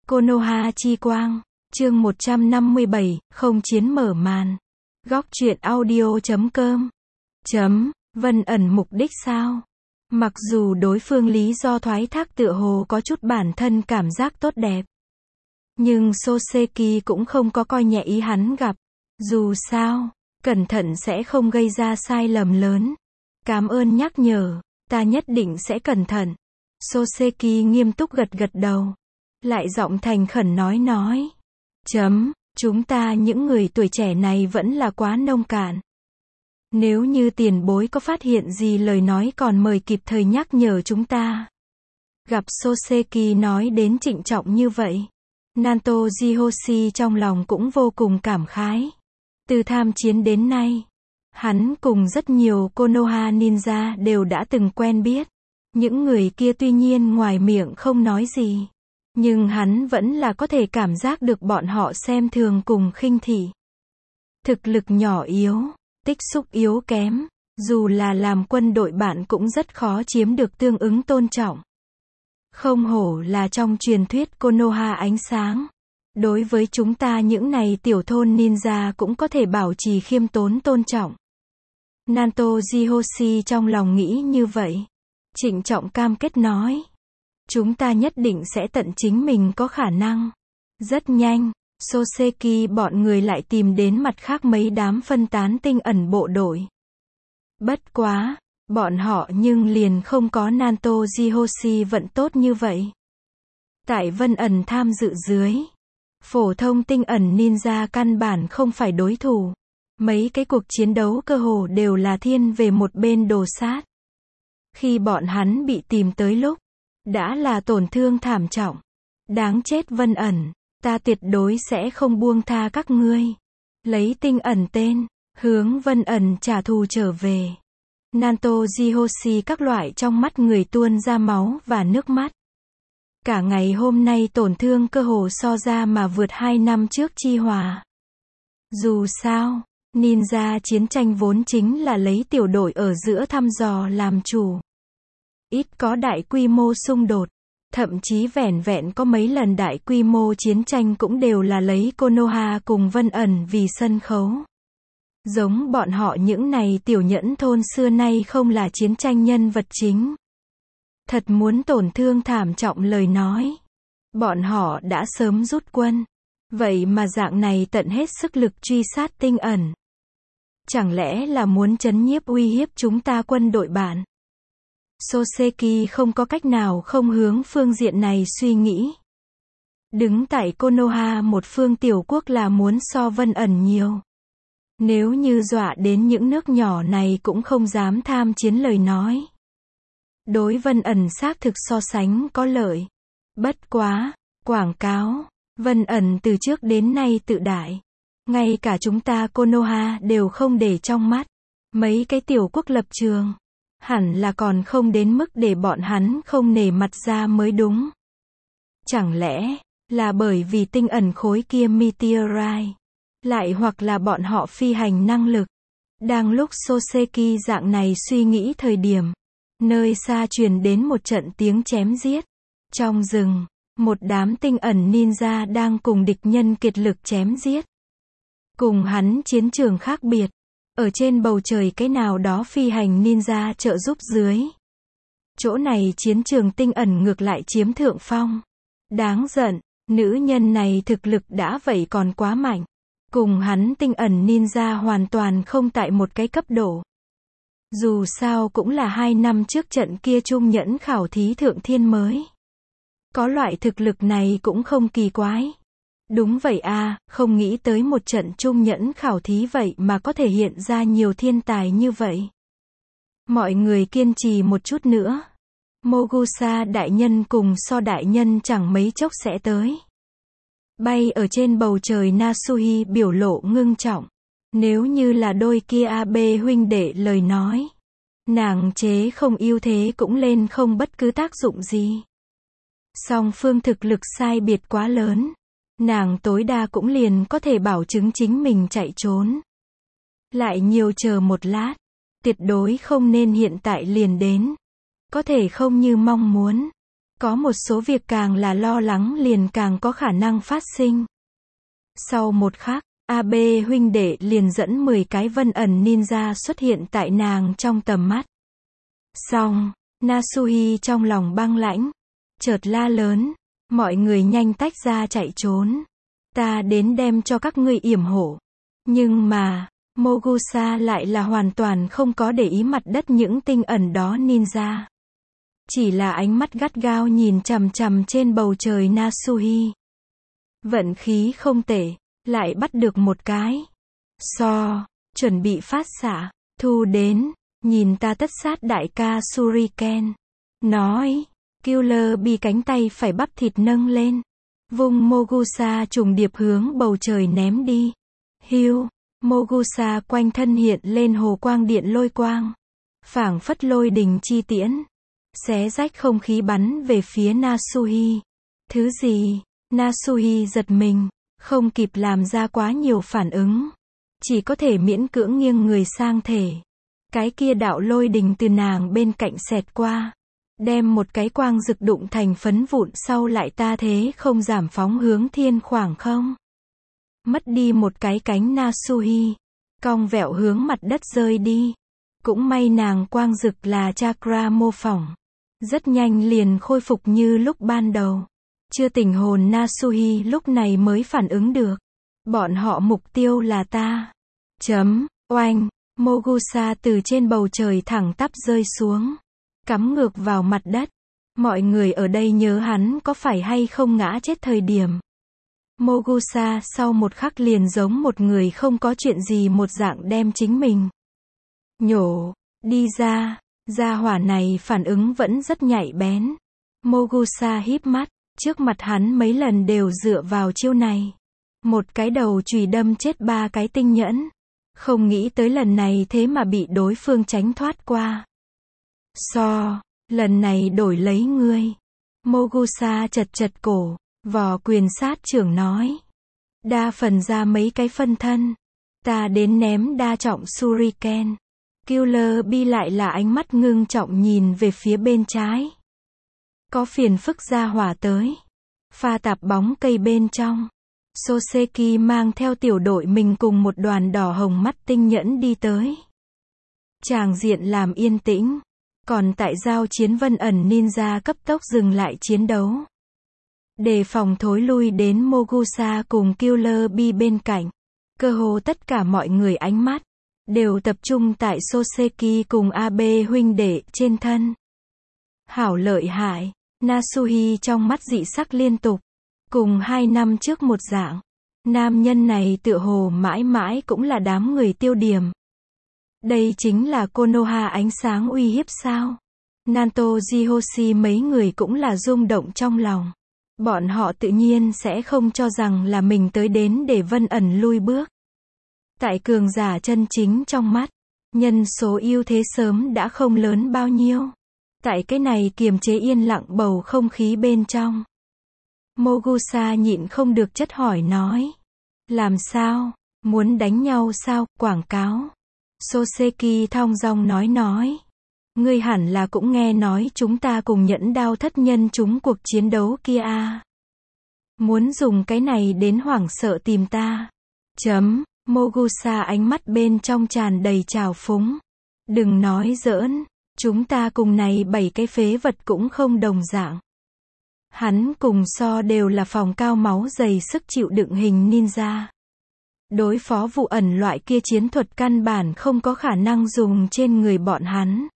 Konoha chi quang, chương 157, không chiến mở màn. Góc truyện audio.com. Vân ẩn mục đích sao? Mặc dù đối phương lý do thoái thác tựa hồ có chút bản thân cảm giác tốt đẹp, nhưng Soseki cũng không có coi nhẹ ý hắn gặp. Dù sao, cẩn thận sẽ không gây ra sai lầm lớn. Cảm ơn nhắc nhở, ta nhất định sẽ cẩn thận. Soseki nghiêm túc gật gật đầu. Lại giọng thành khẩn nói. Chúng ta những người tuổi trẻ này vẫn là quá nông cạn. Nếu như tiền bối có phát hiện gì lời nói còn mời kịp thời nhắc nhở chúng ta. Gặp Soseki nói đến trịnh trọng như vậy, Nato Jihoshi trong lòng cũng vô cùng cảm khái. Từ tham chiến đến nay, hắn cùng rất nhiều Konoha ninja đều đã từng quen biết. Những người kia tuy nhiên ngoài miệng không nói gì, nhưng hắn vẫn là có thể cảm giác được bọn họ xem thường cùng khinh thị. Thực lực nhỏ yếu, tích xúc yếu kém, dù là làm quân đội bạn cũng rất khó chiếm được tương ứng tôn trọng. Không hổ là trong truyền thuyết Konoha ánh sáng. Đối với chúng ta những này tiểu thôn ninja cũng có thể bảo trì khiêm tốn tôn trọng. Nato Jihoshi trong lòng nghĩ như vậy. Trịnh trọng cam kết nói. Chúng ta nhất định sẽ tận chính mình có khả năng. Rất nhanh, Soseki bọn người lại tìm đến mặt khác mấy đám phân tán tinh ẩn bộ đội. Bất quá, bọn họ nhưng liền không có Nato Jihoshi vận tốt như vậy. Tại Vân ẩn tham dự dưới, phổ thông tinh ẩn ninja căn bản không phải đối thủ. Mấy cái cuộc chiến đấu cơ hồ đều là thiên về một bên đồ sát. Khi bọn hắn bị tìm tới lúc, đã là tổn thương thảm trọng. Đáng chết Vân ẩn, ta tuyệt đối sẽ không buông tha các ngươi. Lấy tinh ẩn tên, hướng Vân ẩn trả thù trở về. Nato Jihoshi các loại trong mắt người tuôn ra máu và nước mắt. Cả ngày hôm nay tổn thương cơ hồ so ra mà vượt 2 năm trước chi hòa. Dù sao, ninja chiến tranh vốn chính là lấy tiểu đội ở giữa thăm dò làm chủ. Ít có đại quy mô xung đột. Thậm chí vẻn vẹn có mấy lần đại quy mô chiến tranh cũng đều là lấy Konoha cùng Vân ẩn vì sân khấu. Giống bọn họ những này tiểu nhẫn thôn xưa nay không là chiến tranh nhân vật chính. Thật muốn tổn thương thảm trọng lời nói, bọn họ đã sớm rút quân. Vậy mà dạng này tận hết sức lực truy sát tinh ẩn. Chẳng lẽ là muốn trấn nhiếp uy hiếp chúng ta quân đội bạn? Soseki không có cách nào không hướng phương diện này suy nghĩ. Đứng tại Konoha một phương tiểu quốc là muốn so Vân ẩn nhiều. Nếu như dọa đến những nước nhỏ này cũng không dám tham chiến lời nói. Đối Vân ẩn xác thực so sánh có lợi. Bất quá, quảng cáo, Vân ẩn từ trước đến nay tự đại. Ngay cả chúng ta Konoha đều không để trong mắt. Mấy cái tiểu quốc lập trường, hẳn là còn không đến mức để bọn hắn không nể mặt ra mới đúng. Chẳng lẽ, là bởi vì tinh ẩn khối kia meteorite, lại hoặc là bọn họ phi hành năng lực. Đang lúc Soseki dạng này suy nghĩ thời điểm, nơi xa truyền đến một trận tiếng chém giết. Trong rừng, một đám tinh ẩn ninja đang cùng địch nhân kiệt lực chém giết. Cùng hắn chiến trường khác biệt, ở trên bầu trời cái nào đó phi hành ninja trợ giúp dưới. Chỗ này chiến trường tinh ẩn ngược lại chiếm thượng phong. Đáng giận, nữ nhân này thực lực đã vậy còn quá mạnh. Cùng hắn tinh ẩn ninja hoàn toàn không tại một cái cấp độ. Dù sao cũng là 2 năm trước trận kia trung nhẫn khảo thí thượng thiên mới. Có loại thực lực này cũng không kỳ quái. Đúng vậy à, không nghĩ tới một trận trung nhẫn khảo thí vậy mà có thể hiện ra nhiều thiên tài như vậy. Mọi người kiên trì một chút nữa. Mogusa đại nhân cùng So đại nhân chẳng mấy chốc sẽ tới. Bay ở trên bầu trời Nasuhi biểu lộ ngưng trọng. Nếu như là đôi kia AB huynh đệ lời nói, nàng chế không ưu thế cũng lên không bất cứ tác dụng gì. Song phương thực lực sai biệt quá lớn. Nàng tối đa cũng liền có thể bảo chứng chính mình chạy trốn. Lại nhiều chờ một lát. Tuyệt đối không nên hiện tại liền đến. Có thể không như mong muốn. Có một số việc càng là lo lắng liền càng có khả năng phát sinh. Sau một khắc, AB huynh đệ liền dẫn 10 cái vân ẩn ninja xuất hiện tại nàng trong tầm mắt. Xong, Nasuhi trong lòng băng lãnh, chợt la lớn, mọi người nhanh tách ra chạy trốn. Ta đến đem cho các ngươi yểm hộ. Nhưng mà, Mogusa lại là hoàn toàn không có để ý mặt đất những tinh ẩn đó ninja. Chỉ là ánh mắt gắt gao nhìn chằm chằm trên bầu trời Nasuhi. Vận khí không tệ, lại bắt được một cái. Chuẩn bị phát xạ, thu đến, nhìn ta tất sát đại ca Shuriken. Nói, Killer Bee cánh tay phải bắp thịt nâng lên. Vung Mogusa trùng điệp hướng bầu trời ném đi. Hiu, Mogusa quanh thân hiện lên hồ quang điện lôi quang. Phảng phất lôi đình chi tiễn. Xé rách không khí bắn về phía Nasuhi. Thứ gì? Nasuhi giật mình, không kịp làm ra quá nhiều phản ứng. Chỉ có thể miễn cưỡng nghiêng người sang thể. Cái kia đạo lôi đình từ nàng bên cạnh xẹt qua. Đem một cái quang rực đụng thành phấn vụn sau lại ta thế không giảm phóng hướng thiên khoảng không. Mất đi một cái cánh Nasuhi. Cong vẹo hướng mặt đất rơi đi. Cũng may nàng quang rực là chakra mô phỏng. Rất nhanh liền khôi phục như lúc ban đầu. Chưa tỉnh hồn Nasuhi lúc này mới phản ứng được. Bọn họ mục tiêu là ta. Oanh, Mogusa từ trên bầu trời thẳng tắp rơi xuống. Cắm ngược vào mặt đất. Mọi người ở đây nhớ hắn có phải hay không ngã chết thời điểm. Mogusa sau một khắc liền giống một người không có chuyện gì một dạng đem chính mình nhổ đi ra. Gia hỏa này phản ứng vẫn rất nhạy bén. Mogusa híp mắt, trước mặt hắn mấy lần đều dựa vào chiêu này. Một cái đầu chùy đâm chết 3 cái tinh nhẫn. Không nghĩ tới lần này thế mà bị đối phương tránh thoát qua. Lần này đổi lấy ngươi. Mogusa chật cổ, vò quyền sát trưởng nói. Đa phần ra mấy cái phân thân. Ta đến ném đa trọng Shuriken. Killer Bee lại là ánh mắt ngưng trọng nhìn về phía bên trái. Có phiền phức ra hỏa tới. Pha tạp bóng cây bên trong. Soseki mang theo tiểu đội mình cùng một đoàn đỏ hồng mắt tinh nhẫn đi tới. Tràng diện làm yên tĩnh. Còn tại giao chiến vân ẩn ninja cấp tốc dừng lại chiến đấu. Đề phòng thối lui đến Mogusa cùng Killer Bee bên cạnh. Cơ hồ tất cả mọi người ánh mắt đều tập trung tại Soseki cùng AB huynh đệ trên thân. Hảo lợi hại, Nasuhi trong mắt dị sắc liên tục. Cùng 2 năm trước một dạng. Nam nhân này tựa hồ mãi mãi cũng là đám người tiêu điểm. Đây chính là Konoha ánh sáng uy hiếp sao? Nanto Jihoshi mấy người cũng là rung động trong lòng. Bọn họ tự nhiên sẽ không cho rằng là mình tới đến để vân ẩn lui bước. Tại cường giả chân chính trong mắt, nhân số ưu thế sớm đã không lớn bao nhiêu. Tại cái này kiềm chế yên lặng bầu không khí bên trong. Mogusa nhịn không được chất hỏi nói. Làm sao? Muốn đánh nhau sao? Quảng cáo. Soseki thong dong nói. Ngươi hẳn là cũng nghe nói chúng ta cùng nhẫn đao thất nhân chúng cuộc chiến đấu kia à. Muốn dùng cái này đến hoảng sợ tìm ta. Mogusa ánh mắt bên trong tràn đầy trào phúng. Đừng nói giỡn, chúng ta cùng này 7 cái phế vật cũng không đồng dạng. Hắn cùng đều là phòng cao máu dày sức chịu đựng hình ninja. Đối phó vụ ẩn loại kia chiến thuật căn bản không có khả năng dùng trên người bọn hắn.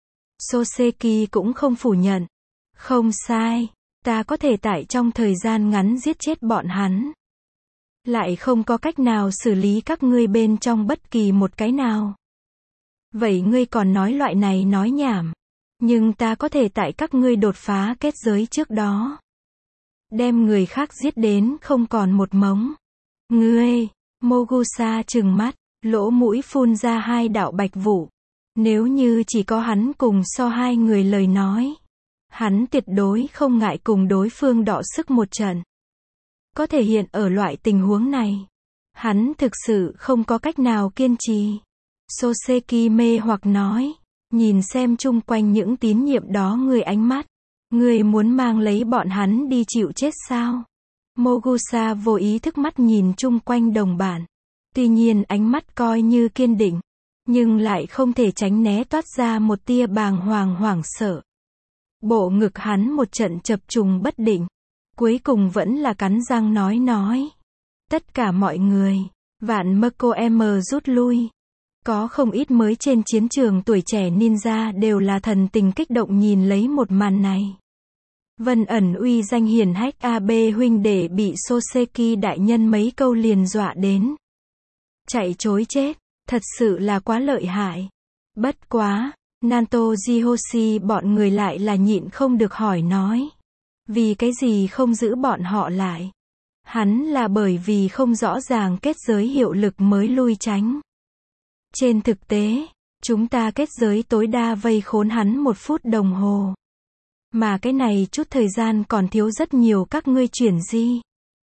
Soseki cũng không phủ nhận. Không sai, ta có thể tại trong thời gian ngắn giết chết bọn hắn. Lại không có cách nào xử lý các ngươi bên trong bất kỳ một cái nào. Vậy ngươi còn nói loại này nói nhảm. Nhưng ta có thể tại các ngươi đột phá kết giới trước đó. Đem người khác giết đến không còn một mống. Ngươi, Mogusa trừng mắt, lỗ mũi phun ra 2 đạo bạch vụ. Nếu như chỉ có hắn cùng 2 người lời nói. Hắn tuyệt đối không ngại cùng đối phương đọ sức một trận. Có thể hiện ở loại tình huống này. Hắn thực sự không có cách nào kiên trì. Soseki mê hoặc nói. Nhìn xem chung quanh những tín nhiệm đó người ánh mắt. Ngươi muốn mang lấy bọn hắn đi chịu chết sao? Mogusa vô ý thức mắt nhìn chung quanh đồng bạn. Tuy nhiên ánh mắt coi như kiên định, nhưng lại không thể tránh né toát ra một tia bàng hoàng hoảng sợ. Bộ ngực hắn một trận chập trùng bất định. Cuối cùng vẫn là cắn răng nói. Tất cả mọi người, vạn mơ cô em rút lui. Có không ít mới trên chiến trường tuổi trẻ ninja đều là thần tình kích động nhìn lấy một màn này. Vân ẩn uy danh hiển hách AB huynh đệ bị Soseki đại nhân mấy câu liền dọa đến. Chạy chối chết, thật sự là quá lợi hại. Bất quá, Nanto Jihoshi bọn người lại là nhịn không được hỏi nói. Vì cái gì không giữ bọn họ lại? Hắn là bởi vì không rõ ràng kết giới hiệu lực mới lui tránh. Trên thực tế, chúng ta kết giới tối đa vây khốn hắn 1 phút đồng hồ. Mà cái này chút thời gian còn thiếu rất nhiều các ngươi chuyển di.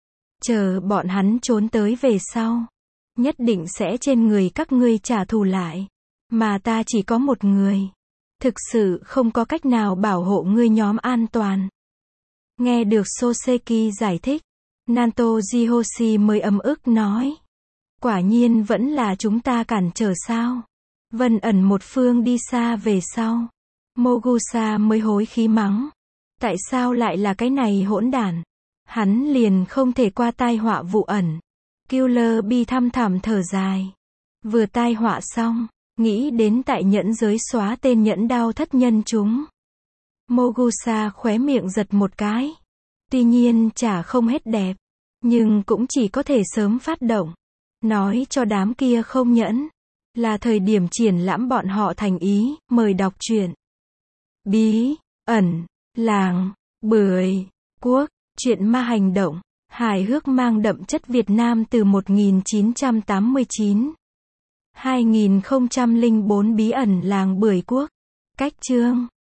Chờ bọn hắn trốn tới về sau. Nhất định sẽ trên người các ngươi trả thù lại. Mà ta chỉ có một người. Thực sự không có cách nào bảo hộ ngươi nhóm an toàn. Nghe được Soseki giải thích, Nanto Jihoshi mới ấm ức nói. Quả nhiên vẫn là chúng ta cản trở sao? Vân ẩn một phương đi xa về sau. Mogusa mới hối khí mắng. Tại sao lại là cái này hỗn đản? Hắn liền không thể qua tai họa vụ ẩn. Killer bi thăm thẳm thở dài. Vừa tai họa xong, nghĩ đến tại nhẫn giới xóa tên nhẫn đao thất nhân chúng. Mogusa khóe miệng giật một cái. Tuy nhiên chả không hết đẹp. Nhưng cũng chỉ có thể sớm phát động. Nói cho đám kia không nhẫn. Là thời điểm triển lãm bọn họ thành ý, mời đọc truyện. Bí, ẩn, làng, bưởi, quốc, truyện ma hành động, hài hước mang đậm chất Việt Nam từ 1989. 2004 bí ẩn làng bưởi quốc. Cách chương